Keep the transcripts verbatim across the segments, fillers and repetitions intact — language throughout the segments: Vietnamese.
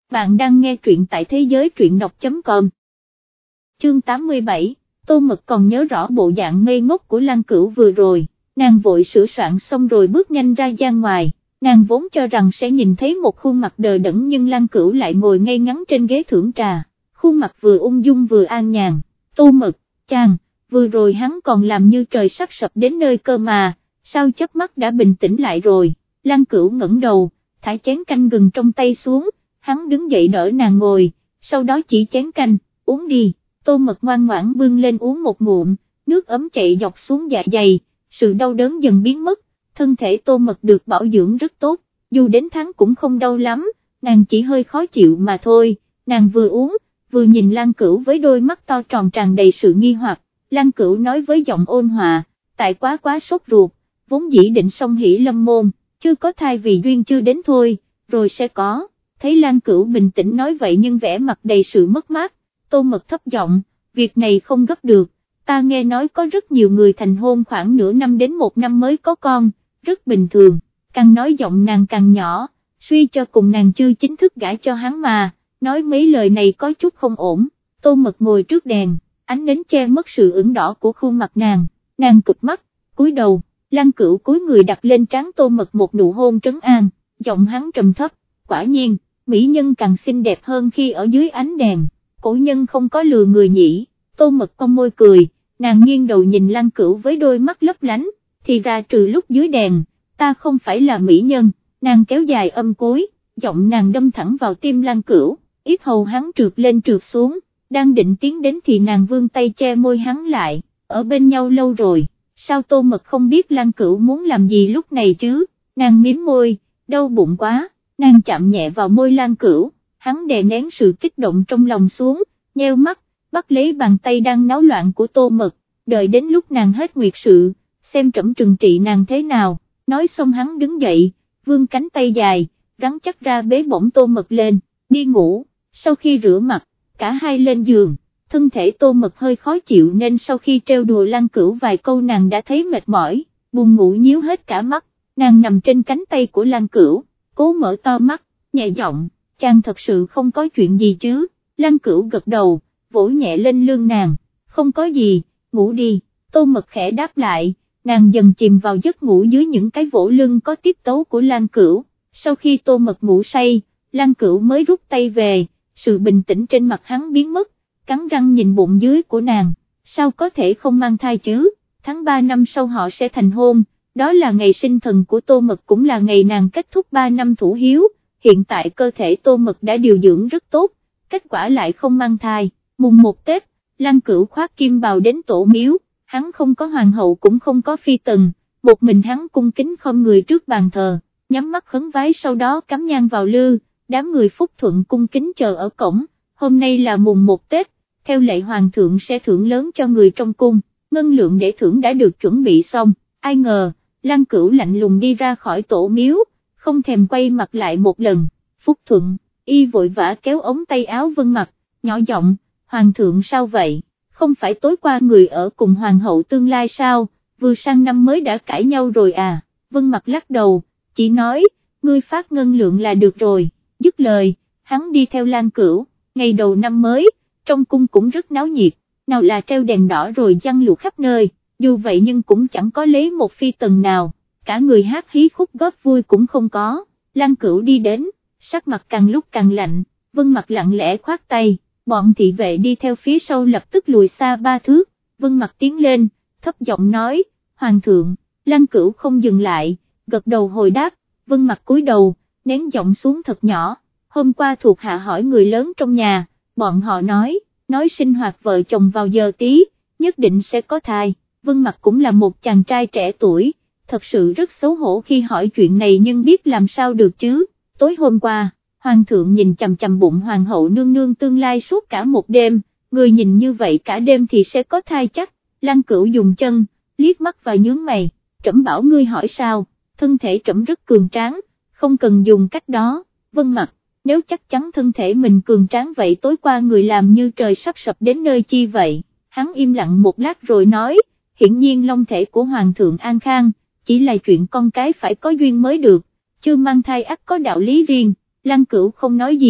Bạn đang nghe truyện tại thế giới truyện đọc chấm com. Chương tám mươi bảy, Tô Mật còn nhớ rõ bộ dạng ngây ngốc của Lan Cửu vừa rồi, nàng vội sửa soạn xong rồi bước nhanh ra gian ngoài, nàng vốn cho rằng sẽ nhìn thấy một khuôn mặt đờ đẫn nhưng Lan Cửu lại ngồi ngay ngắn trên ghế thưởng trà, khuôn mặt vừa ung dung vừa an nhàn. Tô Mật, chàng, vừa rồi hắn còn làm như trời sắp sập đến nơi cơ mà, sao chớp mắt đã bình tĩnh lại rồi. Lan Cửu ngẩng đầu, thả chén canh gừng trong tay xuống, hắn đứng dậy đỡ nàng ngồi, sau đó chỉ chén canh, uống đi. Tô Mật ngoan ngoãn bưng lên uống một ngụm, nước ấm chạy dọc xuống dạ dày, sự đau đớn dần biến mất, thân thể Tô Mật được bảo dưỡng rất tốt, dù đến tháng cũng không đau lắm, nàng chỉ hơi khó chịu mà thôi. Nàng vừa uống, vừa nhìn Lan Cửu với đôi mắt to tròn tràn đầy sự nghi hoặc. Lan Cửu nói với giọng ôn hòa, tại quá quá sốt ruột, vốn dĩ định song hỷ lâm môn, chưa có thai vì duyên chưa đến thôi, rồi sẽ có. Thấy Lan Cửu bình tĩnh nói vậy nhưng vẻ mặt đầy sự mất mát, Tô Mật thấp giọng, việc này không gấp được, ta nghe nói có rất nhiều người thành hôn khoảng nửa năm đến một năm mới có con, rất bình thường. Càng nói giọng nàng càng nhỏ, suy cho cùng nàng chưa chính thức gả cho hắn mà, nói mấy lời này có chút không ổn. Tô Mật ngồi trước đèn, ánh nến che mất sự ửng đỏ của khuôn mặt nàng, nàng cụp mắt, cúi đầu, Lan Cửu cúi người đặt lên trán Tô Mật một nụ hôn trấn an, giọng hắn trầm thấp, quả nhiên, mỹ nhân càng xinh đẹp hơn khi ở dưới ánh đèn, cổ nhân không có lừa người nhỉ. Tô Mật cong môi cười, nàng nghiêng đầu nhìn Lan Cửu với đôi mắt lấp lánh, thì ra trừ lúc dưới đèn, ta không phải là mỹ nhân. Nàng kéo dài âm cuối, giọng nàng đâm thẳng vào tim Lan Cửu, yết hầu hắn trượt lên trượt xuống, đang định tiến đến thì nàng vươn tay che môi hắn lại, ở bên nhau lâu rồi, sao Tô Mật không biết Lan Cửu muốn làm gì lúc này chứ. Nàng mím môi, đau bụng quá, nàng chạm nhẹ vào môi Lan Cửu, hắn đè nén sự kích động trong lòng xuống, nheo mắt, bắt lấy bàn tay đang náo loạn của Tô Mật, đợi đến lúc nàng hết nguyệt sự, xem trẫm trừng trị nàng thế nào. Nói xong hắn đứng dậy, vươn cánh tay dài, rắn chắc ra bế bổng Tô Mật lên, đi ngủ. Sau khi rửa mặt, cả hai lên giường, thân thể Tô Mật hơi khó chịu nên sau khi trêu đùa Lan Cửu vài câu nàng đã thấy mệt mỏi, buồn ngủ nhíu hết cả mắt, nàng nằm trên cánh tay của Lan Cửu, cố mở to mắt, nhẹ giọng, chàng thật sự không có chuyện gì chứ. Lan Cửu gật đầu, vỗ nhẹ lên lưng nàng, không có gì, ngủ đi. Tô Mật khẽ đáp lại, nàng dần chìm vào giấc ngủ dưới những cái vỗ lưng có tiết tấu của Lan Cửu. Sau khi Tô Mật ngủ say, Lan Cửu mới rút tay về, sự bình tĩnh trên mặt hắn biến mất, cắn răng nhìn bụng dưới của nàng, sao có thể không mang thai chứ, tháng ba năm sau họ sẽ thành hôn, đó là ngày sinh thần của Tô Mật cũng là ngày nàng kết thúc ba năm thủ hiếu. Hiện tại cơ thể Tô Mật đã điều dưỡng rất tốt, kết quả lại không mang thai. Mùng một Tết, Lan Cửu khoác kim bào đến tổ miếu, hắn không có hoàng hậu cũng không có phi tần, một mình hắn cung kính khom người trước bàn thờ, nhắm mắt khấn vái sau đó cắm nhang vào lư, đám người Phúc Thuận cung kính chờ ở cổng. Hôm nay là mùng một Tết, theo lệ hoàng thượng sẽ thưởng lớn cho người trong cung, ngân lượng để thưởng đã được chuẩn bị xong, ai ngờ, Lan Cửu lạnh lùng đi ra khỏi tổ miếu, không thèm quay mặt lại một lần. Phúc Thuận, y vội vã kéo ống tay áo Vân Mặc, nhỏ giọng, hoàng thượng sao vậy, không phải tối qua người ở cùng hoàng hậu tương lai sao, vừa sang năm mới đã cãi nhau rồi à. Vân Mặc lắc đầu, chỉ nói, ngươi phát ngân lượng là được rồi. Dứt lời, hắn đi theo Lan Cửu. Ngày đầu năm mới, trong cung cũng rất náo nhiệt, nào là treo đèn đỏ rồi giăng lụa khắp nơi, dù vậy nhưng cũng chẳng có lấy một phi tần nào, cả người hát hí khúc góp vui cũng không có. Lan Cửu đi đến, sắc mặt càng lúc càng lạnh, Vân Mặc lặng lẽ khoát tay, bọn thị vệ đi theo phía sau lập tức lùi xa ba thước. Vân Mặc tiến lên, thấp giọng nói, hoàng thượng. Lan Cửu không dừng lại, gật đầu hồi đáp. Vân Mặc cúi đầu, nén giọng xuống thật nhỏ, hôm qua thuộc hạ hỏi người lớn trong nhà, bọn họ nói, nói sinh hoạt vợ chồng vào giờ tí, nhất định sẽ có thai. Vân Mặc cũng là một chàng trai trẻ tuổi, thật sự rất xấu hổ khi hỏi chuyện này nhưng biết làm sao được chứ. Tối hôm qua, hoàng thượng nhìn chằm chằm bụng hoàng hậu nương nương tương lai suốt cả một đêm, người nhìn như vậy cả đêm thì sẽ có thai chắc. Lan Cửu dùng chân, liếc mắt và nhướng mày, trẫm bảo ngươi hỏi sao, thân thể trẫm rất cường tráng, không cần dùng cách đó. Vân Mặc, nếu chắc chắn thân thể mình cường tráng vậy tối qua người làm như trời sắp sập đến nơi chi vậy. Hắn im lặng một lát rồi nói, hiển nhiên long thể của hoàng thượng an khang, chỉ là chuyện con cái phải có duyên mới được, chưa mang thai ắt có đạo lý riêng. Lan Cửu không nói gì,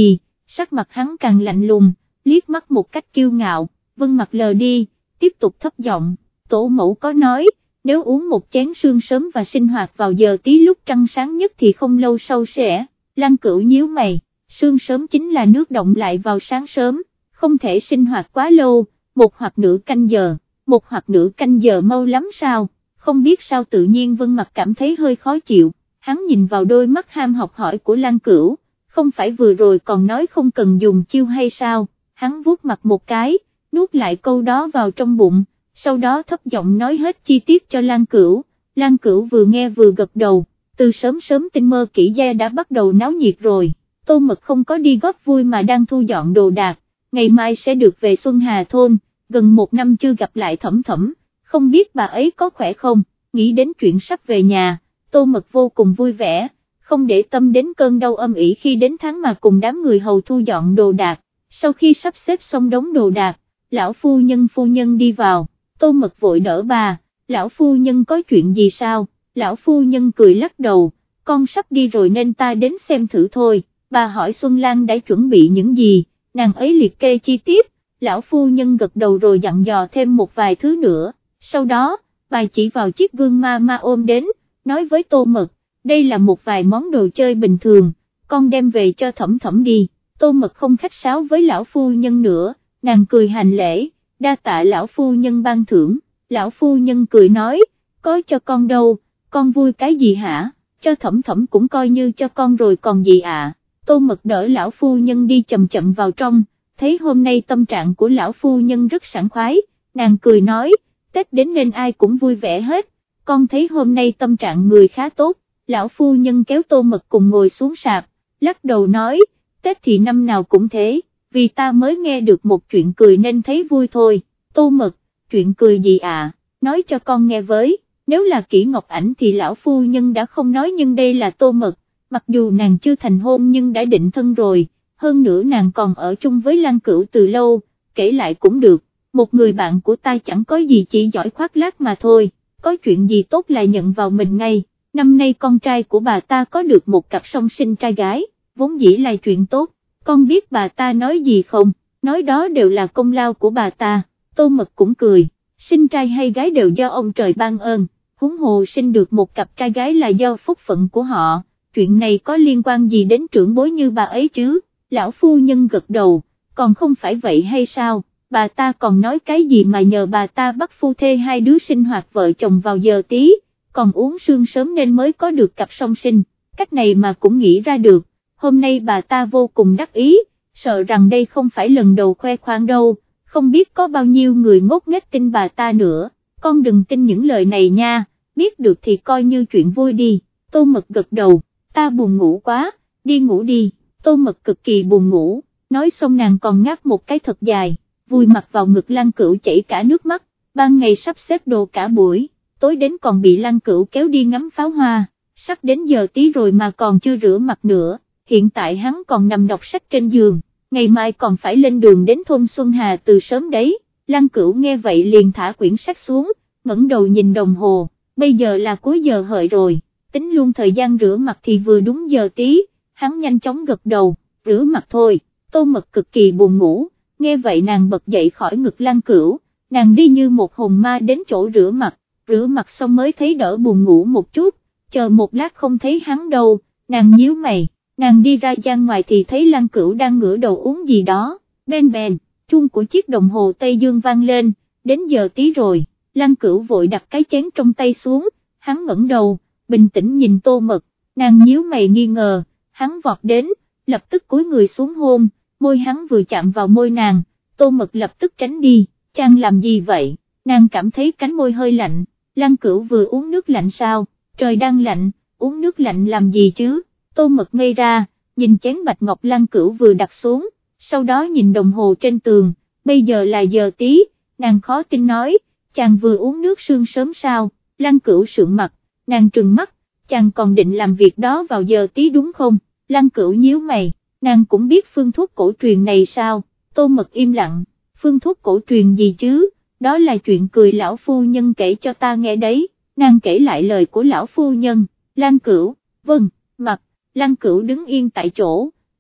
sắc mặt hắn càng lạnh lùng, liếc mắt một cách kiêu ngạo. Vân Mặc lờ đi, tiếp tục thấp giọng, tổ mẫu có nói, nếu uống một chén sương sớm và sinh hoạt vào giờ tí lúc trăng sáng nhất thì không lâu sau sẽ. Lăng Cửu nhíu mày, sương sớm chính là nước động lại vào sáng sớm, không thể sinh hoạt quá lâu, một hoặc nửa canh giờ, một hoặc nửa canh giờ mau lắm sao? Không biết sao tự nhiên Vân Mặc cảm thấy hơi khó chịu, hắn nhìn vào đôi mắt ham học hỏi của Lăng Cửu, không phải vừa rồi còn nói không cần dùng chiêu hay sao? Hắn vuốt mặt một cái, nuốt lại câu đó vào trong bụng, sau đó thấp giọng nói hết chi tiết cho Lăng Cửu. Lăng Cửu vừa nghe vừa gật đầu, từ sớm sớm Tinh Mơ Kỷ gia đã bắt đầu náo nhiệt rồi. Tô Mật không có đi góp vui mà đang thu dọn đồ đạc, ngày mai sẽ được về Xuân Hà thôn, gần một năm chưa gặp lại Thẩm Thẩm, không biết bà ấy có khỏe không. Nghĩ đến chuyện sắp về nhà, Tô Mật vô cùng vui vẻ, không để tâm đến cơn đau âm ỉ khi đến tháng mà cùng đám người hầu thu dọn đồ đạc. Sau khi sắp xếp xong đống đồ đạc, lão phu nhân phu nhân đi vào, Tô Mật vội đỡ bà, lão phu nhân có chuyện gì sao? Lão phu nhân cười lắc đầu, con sắp đi rồi nên ta đến xem thử thôi. Bà hỏi Xuân Lan đã chuẩn bị những gì, nàng ấy liệt kê chi tiết, lão phu nhân gật đầu rồi dặn dò thêm một vài thứ nữa. Sau đó, bà chỉ vào chiếc gương ma ma ôm đến, nói với Tô Mật, đây là một vài món đồ chơi bình thường, con đem về cho Thẩm Thẩm đi. Tô Mật không khách sáo với lão phu nhân nữa, nàng cười hành lễ, đa tạ lão phu nhân ban thưởng. Lão phu nhân cười nói, có cho con đâu, con vui cái gì hả, cho Thẩm Thẩm cũng coi như cho con rồi còn gì à. Tô Mật đỡ lão phu nhân đi chậm chậm vào trong, thấy hôm nay tâm trạng của lão phu nhân rất sảng khoái, nàng cười nói, Tết đến nên ai cũng vui vẻ hết, con thấy hôm nay tâm trạng người khá tốt. Lão phu nhân kéo Tô Mật cùng ngồi xuống sạp, lắc đầu nói, Tết thì năm nào cũng thế, vì ta mới nghe được một chuyện cười nên thấy vui thôi. Tô Mật, chuyện cười gì à, nói cho con nghe với. Nếu là Kỷ Ngọc Ảnh thì lão phu nhân đã không nói, nhưng đây là Tô Mật, mặc dù nàng chưa thành hôn nhưng đã định thân rồi, hơn nữa nàng còn ở chung với Lăng Cửu từ lâu, kể lại cũng được. Một người bạn của ta chẳng có gì, chỉ giỏi khoác lác mà thôi, có chuyện gì tốt là nhận vào mình ngay. Năm nay con trai của bà ta có được một cặp song sinh trai gái, vốn dĩ là chuyện tốt, con biết bà ta nói gì không, nói đó đều là công lao của bà ta. Tô Mật cũng cười, sinh trai hay gái đều do ông trời ban ơn, huống hồ sinh được một cặp trai gái là do phúc phận của họ, chuyện này có liên quan gì đến trưởng bối như bà ấy chứ? Lão phu nhân gật đầu, còn không phải vậy hay sao, bà ta còn nói cái gì mà nhờ bà ta bắt phu thê hai đứa sinh hoạt vợ chồng vào giờ tí, còn uống sương sớm nên mới có được cặp song sinh, cách này mà cũng nghĩ ra được. Hôm nay bà ta vô cùng đắc ý, sợ rằng đây không phải lần đầu khoe khoang đâu, không biết có bao nhiêu người ngốc nghếch tin bà ta nữa. Con đừng tin những lời này nha, biết được thì coi như chuyện vui đi. Tô Mật gật đầu, ta buồn ngủ quá, đi ngủ đi. Tô Mật cực kỳ buồn ngủ, nói xong nàng còn ngáp một cái thật dài, vùi mặt vào ngực Lăng Cửu chảy cả nước mắt. Ban ngày sắp xếp đồ cả buổi, tối đến còn bị Lăng Cửu kéo đi ngắm pháo hoa, sắp đến giờ tí rồi mà còn chưa rửa mặt nữa. Hiện tại hắn còn nằm đọc sách trên giường, ngày mai còn phải lên đường đến thôn Xuân Hà từ sớm đấy. Lăng Cửu nghe vậy liền thả quyển sách xuống, ngẩng đầu nhìn đồng hồ, bây giờ là cuối giờ hợi rồi, tính luôn thời gian rửa mặt thì vừa đúng giờ tí. Hắn nhanh chóng gật đầu, rửa mặt thôi. Tô Mật cực kỳ buồn ngủ, nghe vậy nàng bật dậy khỏi ngực Lăng Cửu, nàng đi như một hồn ma đến chỗ rửa mặt, rửa mặt xong mới thấy đỡ buồn ngủ một chút, chờ một lát không thấy hắn đâu, nàng nhíu mày, nàng đi ra gian ngoài thì thấy Lăng Cửu đang ngửa đầu uống gì đó, ben bèn, chuông của chiếc đồng hồ Tây Dương vang lên, đến giờ tí rồi. Lăng Cửu vội đặt cái chén trong tay xuống, hắn ngẩng đầu, bình tĩnh nhìn Tô Mật, nàng nhíu mày nghi ngờ, hắn vọt đến, lập tức cúi người xuống hôn, môi hắn vừa chạm vào môi nàng, Tô Mật lập tức tránh đi, chàng làm gì vậy, nàng cảm thấy cánh môi hơi lạnh. Lăng Cửu vừa uống nước lạnh sao, trời đang lạnh, uống nước lạnh làm gì chứ? Tô Mật ngây ra, nhìn chén bạch ngọc Lăng Cửu vừa đặt xuống, sau đó nhìn đồng hồ trên tường, bây giờ là giờ tí, nàng khó tin nói, chàng vừa uống nước sương sớm sao? Lăng Cửu sượng mặt, nàng trừng mắt, chàng còn định làm việc đó vào giờ tí đúng không? Lăng Cửu nhíu mày, nàng cũng biết phương thuốc cổ truyền này sao? Tô Mật im lặng, phương thuốc cổ truyền gì chứ, đó là chuyện cười lão phu nhân kể cho ta nghe đấy. Nàng kể lại lời của lão phu nhân. Lăng Cửu, vâng, mặt, Lăng Cửu đứng yên tại chỗ,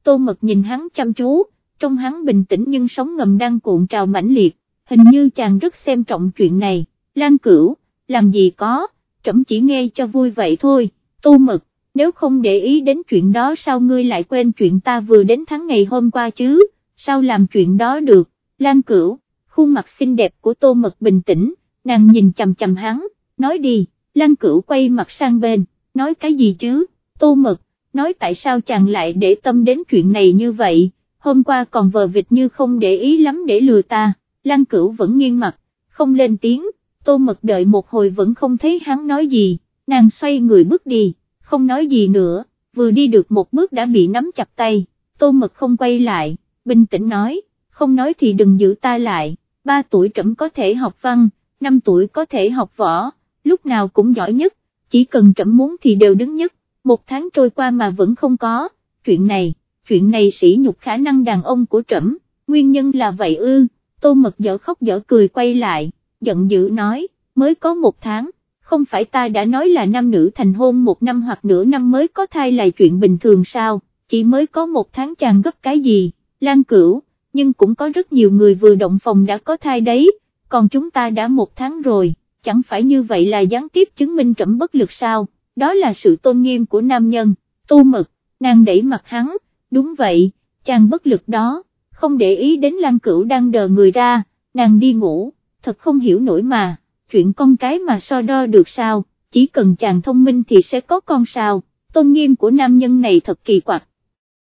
Tô Mật nhìn hắn chăm chú, trong hắn bình tĩnh nhưng sóng ngầm đang cuộn trào mãnh liệt, hình như chàng rất xem trọng chuyện này. Lan Cửu, làm gì có, trẫm chỉ nghe cho vui vậy thôi. Tô Mật, nếu không để ý đến chuyện đó sao ngươi lại quên chuyện ta vừa đến tháng ngày hôm qua chứ, sao làm chuyện đó được. Lan Cửu, khuôn mặt xinh đẹp của Tô Mật bình tĩnh, nàng nhìn chằm chằm hắn, nói đi. Lan Cửu quay mặt sang bên, nói cái gì chứ. Tô Mật, nói tại sao chàng lại để tâm đến chuyện này như vậy, hôm qua còn vờ vịt như không để ý lắm để lừa ta. Lan Cửu vẫn nghiêng mặt, không lên tiếng. Tô Mật đợi một hồi vẫn không thấy hắn nói gì, nàng xoay người bước đi, không nói gì nữa, vừa đi được một bước đã bị nắm chặt tay. Tô Mật không quay lại, bình tĩnh nói, không nói thì đừng giữ ta lại, ba tuổi trẫm có thể học văn, năm tuổi có thể học võ, lúc nào cũng giỏi nhất, chỉ cần trẫm muốn thì đều đứng nhất. Một tháng trôi qua mà vẫn không có, chuyện này, chuyện này sỉ nhục khả năng đàn ông của trẫm, nguyên nhân là vậy ư. Tô Mật dở khóc dở cười quay lại, giận dữ nói, mới có một tháng, không phải ta đã nói là nam nữ thành hôn một năm hoặc nửa năm mới có thai là chuyện bình thường sao, chỉ mới có một tháng chàng gấp cái gì. Lan Cửu, nhưng cũng có rất nhiều người vừa động phòng đã có thai đấy, còn chúng ta đã một tháng rồi, chẳng phải như vậy là gián tiếp chứng minh trẫm bất lực sao, đó là sự tôn nghiêm của nam nhân. Tô Mật, nàng đẩy mặt hắn, đúng vậy, chàng bất lực đó, không để ý đến Lan Cửu đang đờ người ra, nàng đi ngủ, thật không hiểu nổi mà, chuyện con cái mà so đo được sao, chỉ cần chàng thông minh thì sẽ có con sao, tôn nghiêm của nam nhân này thật kỳ quặc.